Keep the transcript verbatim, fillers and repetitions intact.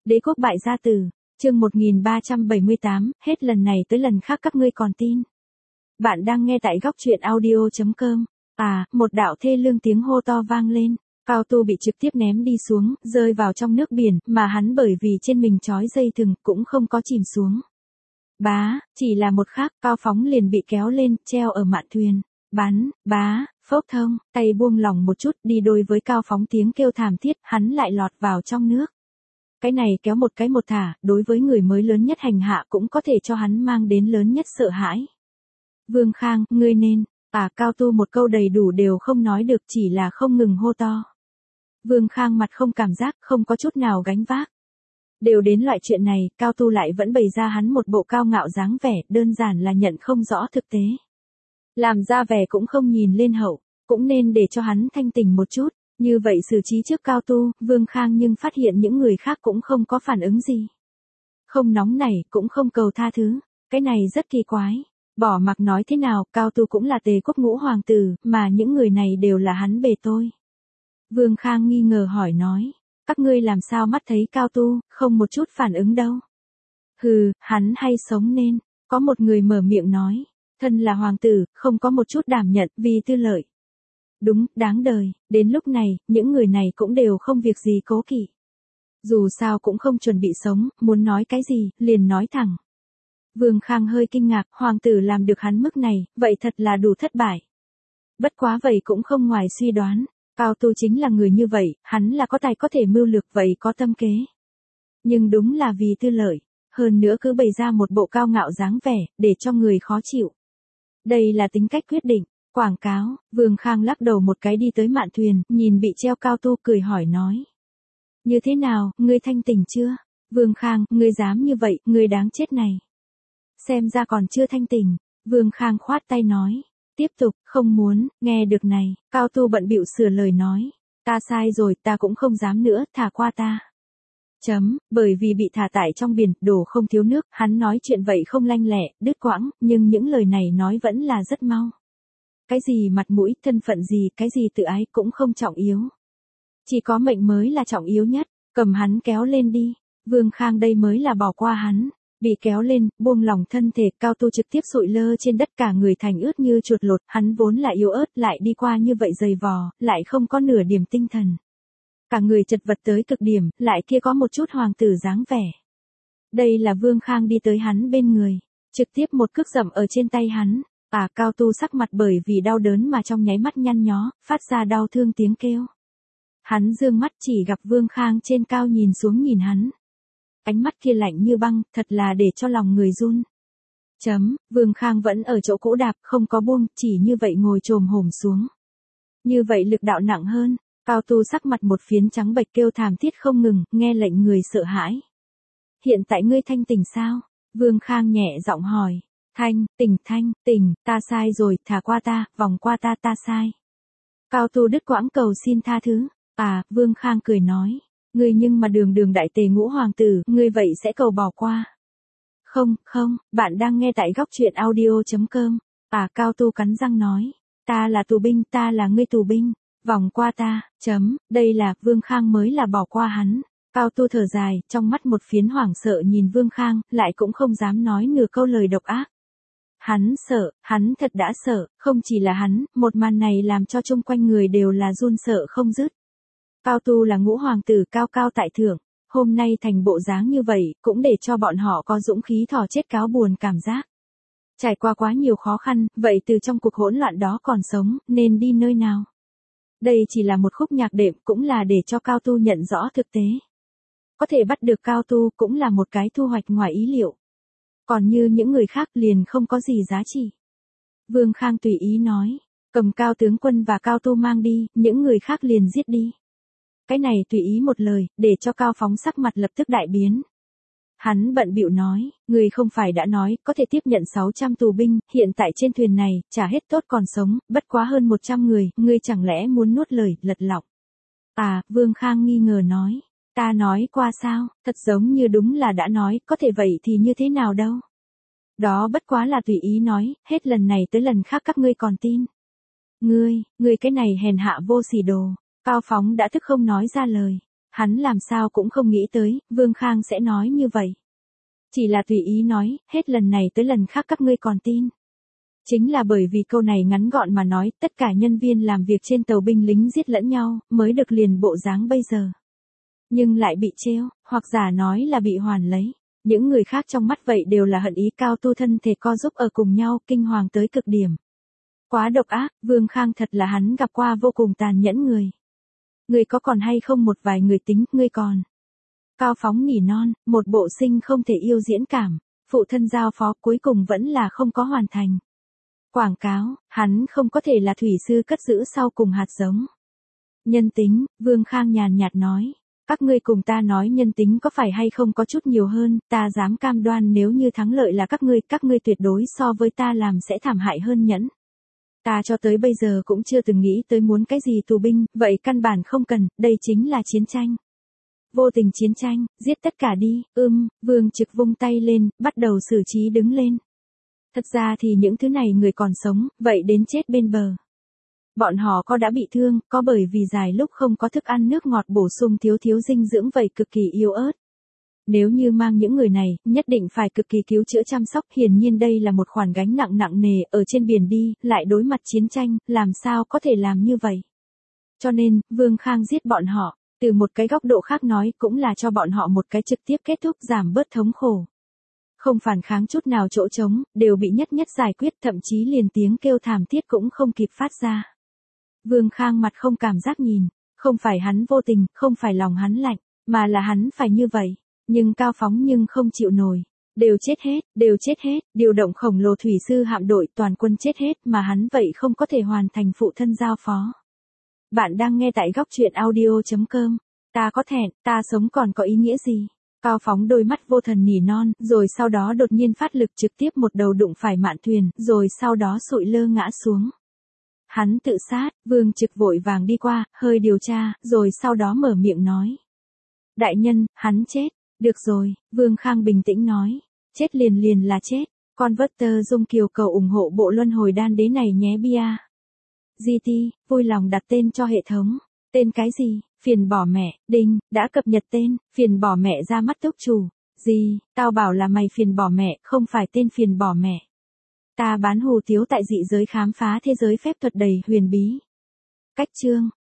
Đế quốc bại gia tử, chương một nghìn ba trăm bảy mươi tám, hết lần này tới lần khác các ngươi còn tin. Bạn đang nghe tại góc truyện audio chấm com. À, một đạo thê lương tiếng hô to vang lên, Cao Tu bị trực tiếp ném đi xuống, rơi vào trong nước biển, mà hắn bởi vì trên mình trói dây thừng, cũng không có chìm xuống. Bá, chỉ là một khắc, Cao Phóng liền bị kéo lên, treo ở mạn thuyền. Bắn, bá, phốc thông, tay buông lỏng một chút, đi đôi với Cao Phóng tiếng kêu thảm thiết, hắn lại lọt vào trong nước. Cái này kéo một cái một thả, đối với người mới lớn nhất hành hạ cũng có thể cho hắn mang đến lớn nhất sợ hãi. Vương Khang, ngươi nên, à Cao Tu một câu đầy đủ đều không nói được, chỉ là không ngừng hô to. Vương Khang mặt không cảm giác, không có chút nào gánh vác. Đều đến loại chuyện này, Cao Tu lại vẫn bày ra hắn một bộ cao ngạo dáng vẻ, đơn giản là nhận không rõ thực tế. Làm ra vẻ cũng không nhìn lên hậu, cũng nên để cho hắn thanh tỉnh một chút. Như vậy xử trí trước Cao Tu, Vương Khang nhưng phát hiện những người khác cũng không có phản ứng gì. Không nóng nảy, cũng không cầu tha thứ. Cái này rất kỳ quái. Bỏ mặc nói thế nào, Cao Tu cũng là Tề quốc ngũ hoàng tử, mà những người này đều là hắn bề tôi. Vương Khang nghi ngờ hỏi nói, các ngươi làm sao mắt thấy Cao Tu, không một chút phản ứng đâu. Hừ, hắn hay sống nên, có một người mở miệng nói, thân là hoàng tử, không có một chút đảm nhận, vì tư lợi. Đúng, đáng đời, đến lúc này, những người này cũng đều không việc gì cố kỵ. Dù sao cũng không chuẩn bị sống, muốn nói cái gì, liền nói thẳng. Vương Khang hơi kinh ngạc, hoàng tử làm được hắn mức này, vậy thật là đủ thất bại. Bất quá vậy cũng không ngoài suy đoán, Cao Tu chính là người như vậy, hắn là có tài có thể mưu lược vậy có tâm kế. Nhưng đúng là vì tư lợi, hơn nữa cứ bày ra một bộ cao ngạo dáng vẻ, để cho người khó chịu. Đây là tính cách quyết định. Quảng cáo, Vương Khang lắc đầu một cái đi tới mạn thuyền, nhìn bị treo Cao Tu cười hỏi nói. Như thế nào, ngươi thanh tỉnh chưa? Vương Khang, ngươi dám như vậy, ngươi đáng chết này. Xem ra còn chưa thanh tỉnh, Vương Khang khoát tay nói. Tiếp tục, không muốn, nghe được này, Cao Tu bận bịu sửa lời nói. Ta sai rồi, ta cũng không dám nữa, thả qua ta. Chấm, bởi vì bị thả tải trong biển, đổ không thiếu nước, hắn nói chuyện vậy không lanh lẹ, đứt quãng, nhưng những lời này nói vẫn là rất mau. Cái gì mặt mũi, thân phận gì, cái gì tự ái cũng không trọng yếu. Chỉ có mệnh mới là trọng yếu nhất, cầm hắn kéo lên đi. Vương Khang đây mới là bỏ qua hắn. Bị kéo lên, buông lỏng thân thể, Cao Tu trực tiếp sụi lơ trên đất cả người thành ướt như chuột lột, hắn vốn là yếu ớt lại đi qua như vậy dày vò, lại không có nửa điểm tinh thần. Cả người chật vật tới cực điểm, lại kia có một chút hoàng tử dáng vẻ. Đây là Vương Khang đi tới hắn bên người, trực tiếp một cước dậm ở trên tay hắn. À Cao Tu sắc mặt bởi vì đau đớn mà trong nháy mắt nhăn nhó, phát ra đau thương tiếng kêu. Hắn dương mắt chỉ gặp Vương Khang trên cao nhìn xuống nhìn hắn. Ánh mắt kia lạnh như băng, thật là để cho lòng người run. Chấm, Vương Khang vẫn ở chỗ cũ đạp, không có buông, chỉ như vậy ngồi chồm hổm xuống. Như vậy lực đạo nặng hơn, Cao Tu sắc mặt một phiến trắng bệch kêu thảm thiết không ngừng, nghe lệnh người sợ hãi. Hiện tại ngươi thanh tỉnh sao? Vương Khang nhẹ giọng hỏi. Thanh, tỉnh thanh, tỉnh, ta sai rồi, thả qua ta, vòng qua ta ta sai. Cao Tu đứt quãng cầu xin tha thứ. À, Vương Khang cười nói. Ngươi nhưng mà đường đường đại tề ngũ hoàng tử, ngươi vậy sẽ cầu bỏ qua. Không, không, bạn đang nghe tại góc truyện audio chấm com. À Cao Tu cắn răng nói. Ta là tù binh, ta là ngươi tù binh. Vòng qua ta, chấm, đây là, Vương Khang mới là bỏ qua hắn. Cao Tu thở dài, trong mắt một phiến hoảng sợ nhìn Vương Khang, lại cũng không dám nói nửa câu lời độc ác. Hắn sợ, hắn thật đã sợ, không chỉ là hắn, một màn này làm cho chung quanh người đều là run sợ không dứt. Cao Tu là ngũ hoàng tử cao cao tại thượng, hôm nay thành bộ dáng như vậy, cũng để cho bọn họ có dũng khí thò chết cáo buồn cảm giác. Trải qua quá nhiều khó khăn, vậy từ trong cuộc hỗn loạn đó còn sống, nên đi nơi nào? Đây chỉ là một khúc nhạc đệm, cũng là để cho Cao Tu nhận rõ thực tế. Có thể bắt được Cao Tu cũng là một cái thu hoạch ngoài ý liệu. Còn như những người khác liền không có gì giá trị. Vương Khang tùy ý nói, cầm Cao tướng quân và Cao Tu mang đi, những người khác liền giết đi. Cái này tùy ý một lời, để cho Cao Phóng sắc mặt lập tức đại biến. Hắn bận bịu nói, người không phải đã nói, có thể tiếp nhận sáu trăm tù binh, hiện tại trên thuyền này, trả hết tốt còn sống, bất quá hơn một trăm người, ngươi chẳng lẽ muốn nuốt lời, lật lọng. À, Vương Khang nghi ngờ nói, ta nói qua sao, thật giống như đúng là đã nói, có thể vậy thì như thế nào đâu. Đó bất quá là tùy ý nói, hết lần này tới lần khác các ngươi còn tin. Ngươi, ngươi cái này hèn hạ vô sỉ đồ. Cao Phóng đã thức không nói ra lời. Hắn làm sao cũng không nghĩ tới, Vương Khang sẽ nói như vậy. Chỉ là tùy ý nói, hết lần này tới lần khác các ngươi còn tin. Chính là bởi vì câu này ngắn gọn mà nói, tất cả nhân viên làm việc trên tàu binh lính giết lẫn nhau, mới được liền bộ dáng bây giờ. Nhưng lại bị trêu, hoặc giả nói là bị hoàn lấy. Những người khác trong mắt vậy đều là hận ý cao tu thân thể co giúp ở cùng nhau, kinh hoàng tới cực điểm. Quá độc ác, Vương Khang thật là hắn gặp qua vô cùng tàn nhẫn người. Người có còn hay không một vài người tính, ngươi còn. Cao Phóng nỉ non, một bộ sinh không thể yêu diễn cảm, phụ thân giao phó cuối cùng vẫn là không có hoàn thành. Quảng cáo, hắn không có thể là thủy sư cất giữ sau cùng hạt giống. Nhân tính, Vương Khang nhàn nhạt nói. Các ngươi cùng ta nói nhân tính có phải hay không có chút nhiều hơn, ta dám cam đoan nếu như thắng lợi là các ngươi, các ngươi tuyệt đối so với ta làm sẽ thảm hại hơn nhẫn. Ta cho tới bây giờ cũng chưa từng nghĩ tới muốn cái gì tù binh, vậy căn bản không cần, đây chính là chiến tranh. Vô tình chiến tranh, giết tất cả đi, ưm, Vương Trực vung tay lên, bắt đầu xử trí đứng lên. Thật ra thì những thứ này người còn sống, vậy đến chết bên bờ. Bọn họ có đã bị thương, có bởi vì dài lúc không có thức ăn nước ngọt bổ sung thiếu thiếu dinh dưỡng vậy cực kỳ yếu ớt. Nếu như mang những người này, nhất định phải cực kỳ cứu chữa chăm sóc, hiển nhiên đây là một khoản gánh nặng nặng nề, ở trên biển đi, lại đối mặt chiến tranh, làm sao có thể làm như vậy. Cho nên, Vương Khang giết bọn họ, từ một cái góc độ khác nói cũng là cho bọn họ một cái trực tiếp kết thúc giảm bớt thống khổ. Không phản kháng chút nào chỗ trống, đều bị nhất nhất giải quyết, thậm chí liền tiếng kêu thảm thiết cũng không kịp phát ra. Vương Khang mặt không cảm giác nhìn, không phải hắn vô tình, không phải lòng hắn lạnh, mà là hắn phải như vậy. Nhưng Cao Phóng nhưng không chịu nổi. Đều chết hết, đều chết hết, điều động khổng lồ thủy sư hạm đội toàn quân chết hết mà hắn vậy không có thể hoàn thành phụ thân giao phó. Bạn đang nghe tại góc truyện audio chấm com. Ta có thẹn, ta sống còn có ý nghĩa gì? Cao Phóng đôi mắt vô thần nỉ non, rồi sau đó đột nhiên phát lực trực tiếp một đầu đụng phải mạn thuyền, rồi sau đó sụi lơ ngã xuống. Hắn tự sát, Vương Trực vội vàng đi qua, hơi điều tra, rồi sau đó mở miệng nói. Đại nhân, hắn chết. Được rồi, Vương Khang bình tĩnh nói. Chết liền liền là chết. Converter Dung Kiều cầu ủng hộ bộ luân hồi đan đế này nhé bia. giê tê, vui lòng đặt tên cho hệ thống. Tên cái gì? Phiền bỏ mẹ, đinh, đã cập nhật tên, phiền bỏ mẹ ra mắt túc chủ. Gì, tao bảo là mày phiền bỏ mẹ, không phải tên phiền bỏ mẹ. Ta bán hù tiếu tại dị giới khám phá thế giới phép thuật đầy huyền bí. Cách chương.